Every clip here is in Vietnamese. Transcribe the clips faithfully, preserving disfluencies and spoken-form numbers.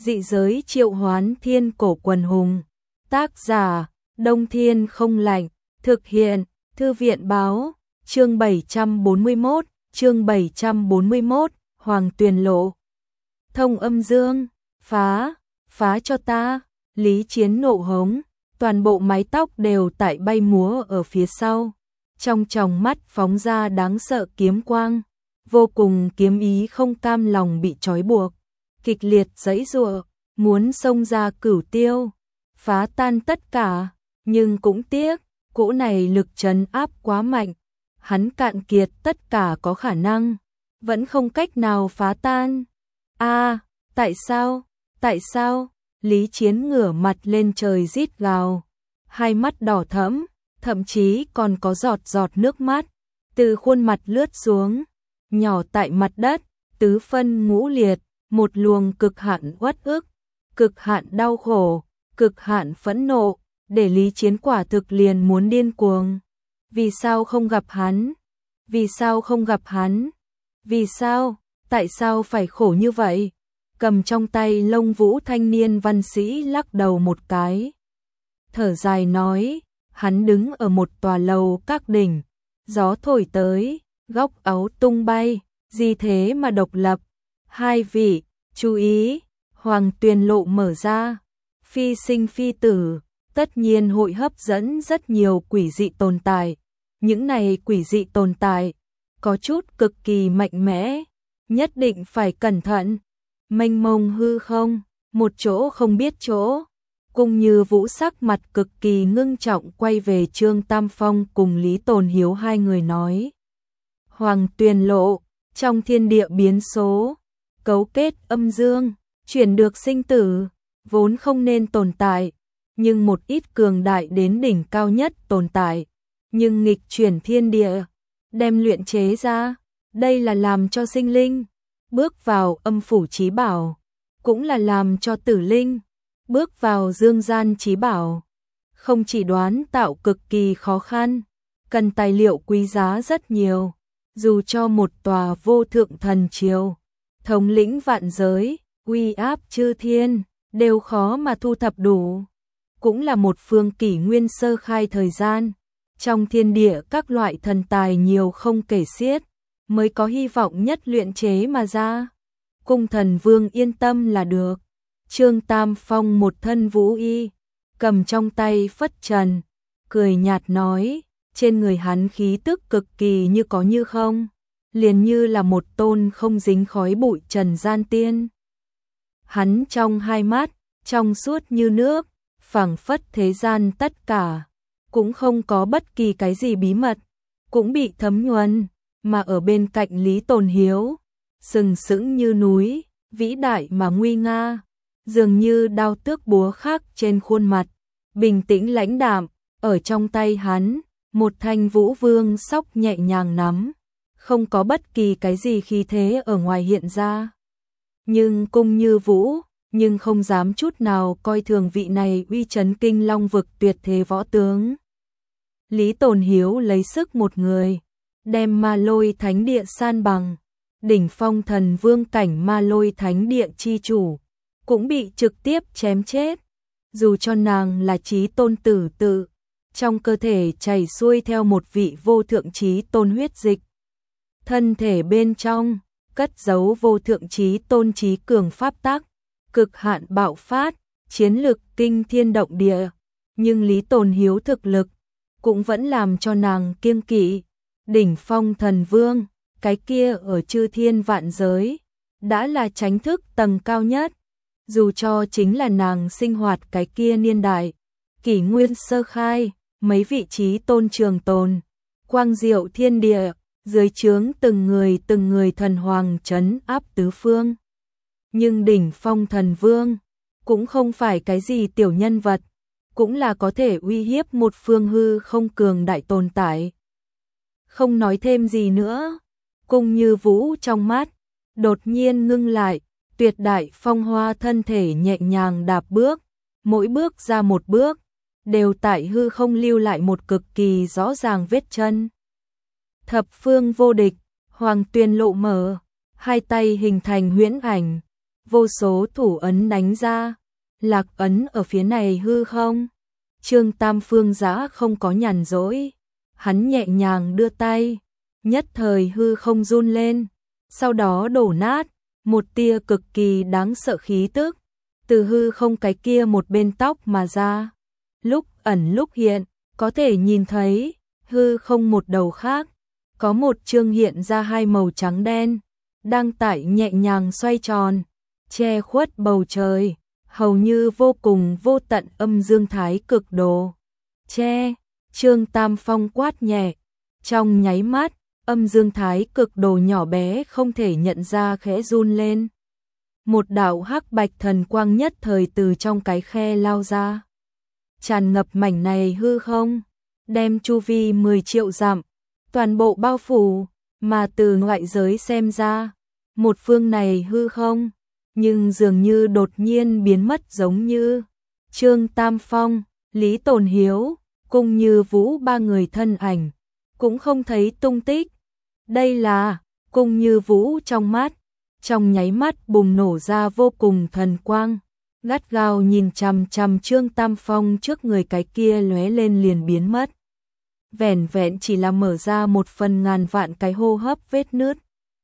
Dị giới triệu hoán thiên cổ quần hùng. Tác giả, Đông Thiên không lạnh. Thực hiện, Thư viện báo. Chương bảy trăm bốn mươi mốt, chương bảy trăm bốn mươi mốt, Hoàng Tuyền Lộ. Thông Âm Dương, phá, phá cho ta. Lý Chiến nộ hống, toàn bộ mái tóc đều tại bay múa ở phía sau. Trong tròng mắt phóng ra đáng sợ kiếm quang, vô cùng kiếm ý không cam lòng bị trói buộc, kịch liệt giãy giụa, muốn xông ra cửu tiêu, phá tan tất cả, nhưng cũng tiếc, cỗ này lực trấn áp quá mạnh, hắn cạn kiệt tất cả có khả năng, vẫn không cách nào phá tan. A, à, tại sao? Tại sao? Lý Chiến ngửa mặt lên trời rít gào, hai mắt đỏ thẫm, thậm chí còn có giọt giọt nước mắt từ khuôn mặt lướt xuống, nhỏ tại mặt đất, tứ phân ngũ liệt, một luồng cực hạn uất ức, cực hạn đau khổ, cực hạn phẫn nộ, để Lý Chiến quả thực liền muốn điên cuồng. Vì sao không gặp hắn? Vì sao không gặp hắn? Vì sao? Tại sao phải khổ như vậy? Cầm trong tay lông vũ thanh niên văn sĩ lắc đầu một cái. Thở dài nói, hắn đứng ở một tòa lầu các đỉnh, gió thổi tới, góc áo tung bay, gì thế mà độc lập. Hai vị, chú ý, Hoàng Tuyền Lộ mở ra, phi sinh phi tử, tất nhiên hội hấp dẫn rất nhiều quỷ dị tồn tại. Những này quỷ dị tồn tại, có chút cực kỳ mạnh mẽ, nhất định phải cẩn thận. Mênh mông hư không, một chỗ không biết chỗ. Cung Như Vũ sắc mặt cực kỳ ngưng trọng quay về Trương Tam Phong cùng Lý Tồn Hiếu hai người nói. Hoàng Tuyền Lộ, trong thiên địa biến số, cấu kết âm dương, chuyển được sinh tử, vốn không nên tồn tại, nhưng một ít cường đại đến đỉnh cao nhất tồn tại, nhưng nghịch chuyển thiên địa, đem luyện chế ra, đây là làm cho sinh linh bước vào âm phủ chí bảo, cũng là làm cho tử linh bước vào dương gian chí bảo. Không chỉ đoán tạo cực kỳ khó khăn, cần tài liệu quý giá rất nhiều, dù cho một tòa vô thượng thần triều, thống lĩnh vạn giới, uy áp chư thiên, đều khó mà thu thập đủ. Cũng là một phương kỷ nguyên sơ khai thời gian, trong thiên địa các loại thần tài nhiều không kể xiết, mới có hy vọng nhất luyện chế mà ra. Cung Thần Vương yên tâm là được. Trương Tam Phong một thân vũ y, cầm trong tay phất trần, cười nhạt nói, trên người hắn khí tức cực kỳ như có như không, liền như là một tôn không dính khói bụi trần gian tiên. Hắn trong hai mắt, trong suốt như nước, phảng phất thế gian tất cả, cũng không có bất kỳ cái gì bí mật, cũng bị thấm nhuần, mà ở bên cạnh Lý Tồn Hiếu, sừng sững như núi, vĩ đại mà nguy nga, dường như đao tước búa khắc trên khuôn mặt, bình tĩnh lãnh đạm, ở trong tay hắn, một thanh vũ vương sóc nhẹ nhàng nắm, không có bất kỳ cái gì khí thế ở ngoài hiện ra. Nhưng Cung Như Vũ, nhưng không dám chút nào coi thường vị này uy chấn kinh long vực tuyệt thế võ tướng. Lý Tồn Hiếu lấy sức một người, đem Ma Lôi Thánh Địa san bằng, đỉnh phong thần vương cảnh Ma Lôi Thánh Địa chi chủ, cũng bị trực tiếp chém chết. Dù cho nàng là chí tôn tử tự, trong cơ thể chảy xuôi theo một vị vô thượng chí tôn huyết dịch. Thân thể bên trong, cất giấu vô thượng chí tôn chí cường pháp tắc, cực hạn bạo phát, chiến lực kinh thiên động địa. Nhưng Lý Tồn Hiếu thực lực, cũng vẫn làm cho nàng kiêng kỵ. Đỉnh phong thần vương, cái kia ở chư thiên vạn giới, đã là chánh thức tầng cao nhất. Dù cho chính là nàng sinh hoạt cái kia niên đại, kỷ nguyên sơ khai, mấy vị trí tôn trường tồn, quang diệu thiên địa, dưới trướng từng người từng người thần hoàng trấn áp tứ phương. Nhưng đỉnh phong thần vương, cũng không phải cái gì tiểu nhân vật, cũng là có thể uy hiếp một phương hư không cường đại tồn tại. Không nói thêm gì nữa, Cung Như Vũ trong mắt, đột nhiên ngưng lại, tuyệt đại phong hoa thân thể nhẹ nhàng đạp bước, mỗi bước ra một bước, đều tại hư không lưu lại một cực kỳ rõ ràng vết chân. Thập phương vô địch, Hoàng Tuyền Lộ mở, hai tay hình thành huyễn ảnh, vô số thủ ấn đánh ra, lạc ấn ở phía này hư không. Trương Tam Phương Giã không có nhàn rỗi, hắn nhẹ nhàng đưa tay, nhất thời hư không run lên, sau đó đổ nát, một tia cực kỳ đáng sợ khí tức, từ hư không cái kia một bên tóc mà ra, lúc ẩn lúc hiện, có thể nhìn thấy, hư không một đầu khác, có một chương hiện ra hai màu trắng đen, đang tại nhẹ nhàng xoay tròn, che khuất bầu trời, hầu như vô cùng vô tận âm dương thái cực đồ. Che, Trương Tam Phong quát nhẹ, trong nháy mắt, âm dương thái cực đồ nhỏ bé không thể nhận ra khẽ run lên. Một đạo hắc bạch thần quang nhất thời từ trong cái khe lao ra. Tràn ngập mảnh này hư không, đem chu vi mười triệu dặm, toàn bộ bao phủ, mà từ ngoại giới xem ra, một phương này hư không, nhưng dường như đột nhiên biến mất giống như Trương Tam Phong, Lý Tồn Hiếu, cùng Như Vũ ba người thân ảnh, cũng không thấy tung tích. Đây là Cung Như Vũ trong mắt, trong nháy mắt bùng nổ ra vô cùng thần quang, gắt gao nhìn chằm chằm Trương Tam Phong trước người, cái kia lóe lên liền biến mất. Vẻn vẹn chỉ là mở ra một phần ngàn vạn cái hô hấp vết nứt.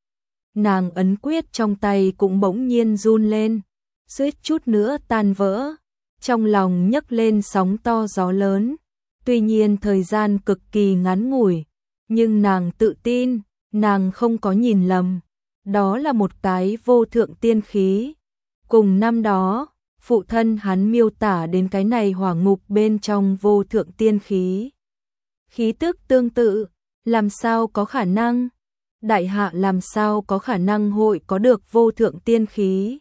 Nàng ấn quyết trong tay cũng bỗng nhiên run lên, suýt chút nữa tan vỡ, trong lòng nhấc lên sóng to gió lớn. Tuy nhiên thời gian cực kỳ ngắn ngủi, nhưng nàng tự tin, nàng không có nhìn lầm, đó là một cái vô thượng tiên khí. Cùng năm đó, phụ thân hắn miêu tả đến cái này hỏa ngục bên trong vô thượng tiên khí. Khí tức tương tự, làm sao có khả năng? Đại hạ làm sao có khả năng hội có được vô thượng tiên khí?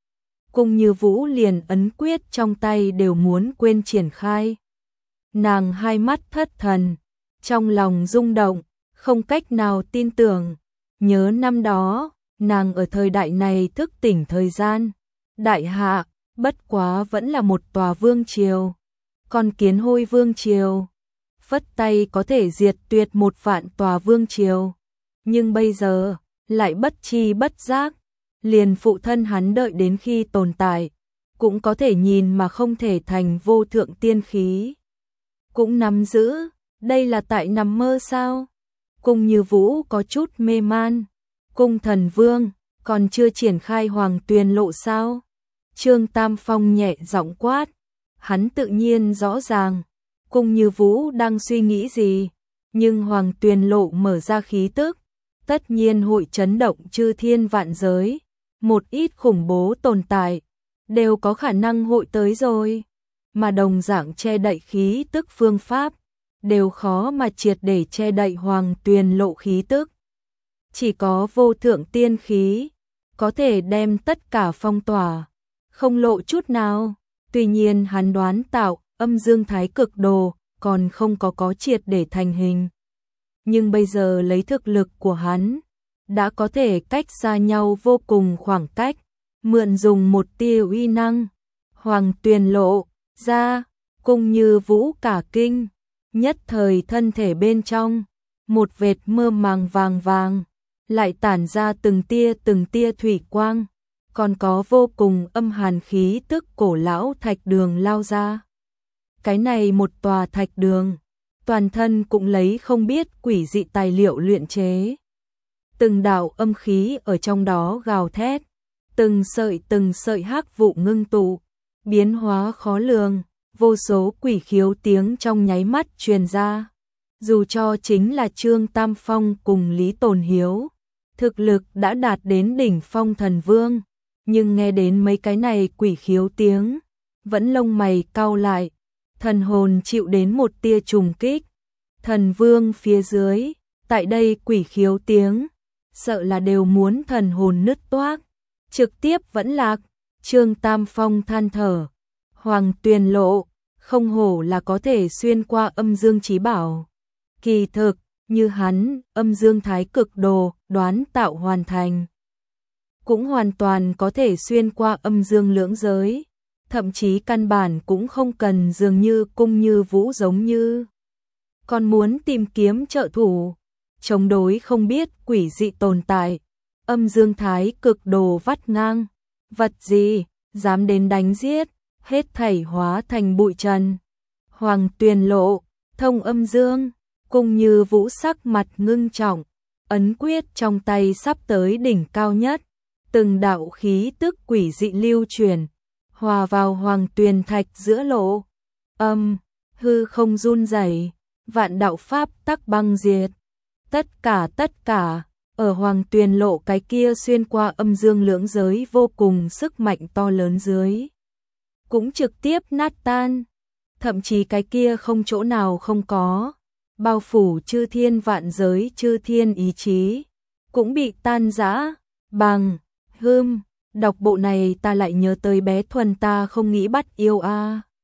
Cung Như Vũ liền ấn quyết trong tay đều muốn quên triển khai. Nàng hai mắt thất thần, trong lòng rung động, không cách nào tin tưởng. Nhớ năm đó, nàng ở thời đại này thức tỉnh thời gian. Đại hạ, bất quá vẫn là một tòa vương triều. Còn Kiến Hôi vương triều, phất tay có thể diệt tuyệt một vạn tòa vương triều. Nhưng bây giờ, lại bất chi bất giác, liền phụ thân hắn đợi đến khi tồn tại, cũng có thể nhìn mà không thể thành vô thượng tiên khí. Cũng nắm giữ, đây là tại nằm mơ sao? Cung Như Vũ có chút mê man. Cung Thần Vương, còn chưa triển khai Hoàng Tuyền Lộ sao? Trương Tam Phong nhẹ giọng quát, hắn tự nhiên rõ ràng, Cung Như Vũ đang suy nghĩ gì, nhưng Hoàng Tuyền Lộ mở ra khí tức, tất nhiên hội chấn động chư thiên vạn giới, một ít khủng bố tồn tại, đều có khả năng hội tới rồi, mà đồng dạng che đậy khí tức phương pháp, đều khó mà triệt để che đậy Hoàng Tuyền Lộ khí tức. Chỉ có vô thượng tiên khí, có thể đem tất cả phong tỏa, không lộ chút nào. Tuy nhiên hắn đoán tạo âm dương thái cực đồ còn không có có triệt để thành hình. Nhưng bây giờ lấy thực lực của hắn, đã có thể cách xa nhau vô cùng khoảng cách, mượn dùng một tia uy năng. Hoàng Tuyền Lộ ra, Cung Như Vũ cả kinh, nhất thời thân thể bên trong, một vệt mơ màng vàng vàng, lại tản ra từng tia từng tia thủy quang, còn có vô cùng âm hàn khí tức cổ lão thạch đường lao ra. Cái này một tòa thạch đường, toàn thân cũng lấy không biết quỷ dị tài liệu luyện chế. Từng đạo âm khí ở trong đó gào thét, từng sợi từng sợi hắc vụ ngưng tụ, biến hóa khó lường, vô số quỷ khiếu tiếng trong nháy mắt truyền ra. Dù cho chính là Trương Tam Phong cùng Lý Tồn Hiếu, thực lực đã đạt đến đỉnh phong thần vương, nhưng nghe đến mấy cái này quỷ khiếu tiếng, vẫn lông mày cau lại, thần hồn chịu đến một tia trùng kích. Thần vương phía dưới, tại đây quỷ khiếu tiếng, sợ là đều muốn thần hồn nứt toác, trực tiếp vẫn lạc. Trương Tam Phong than thở, Hoàng Tuyền Lộ, không hổ là có thể xuyên qua âm dương chí bảo. Kỳ thực, như hắn, âm dương thái cực đồ, đoán tạo hoàn thành, cũng hoàn toàn có thể xuyên qua âm dương lưỡng giới, thậm chí căn bản cũng không cần dường như Cung Như Vũ giống như. Còn muốn tìm kiếm trợ thủ, chống đối không biết quỷ dị tồn tại, âm dương thái cực đồ vắt ngang, vật gì, dám đến đánh giết, hết thảy hóa thành bụi trần. Hoàng Tuyền Lộ, Thông Âm Dương, cùng Như Vũ sắc mặt ngưng trọng, ấn quyết trong tay sắp tới đỉnh cao nhất, từng đạo khí tức quỷ dị lưu truyền, hòa vào Hoàng Tuyền Thạch giữa lộ. Âm, hư không run rẩy, vạn đạo pháp tắc băng diệt. Tất cả tất cả, ở Hoàng Tuyền Lộ cái kia xuyên qua âm dương lưỡng giới vô cùng sức mạnh to lớn dưới, cũng trực tiếp nát tan. Thậm chí cái kia không chỗ nào không có, bao phủ chư thiên vạn giới chư thiên ý chí, cũng bị tan rã, bằng, hươm, đọc bộ này ta lại nhớ tới bé Thuần ta không nghĩ bắt yêu a.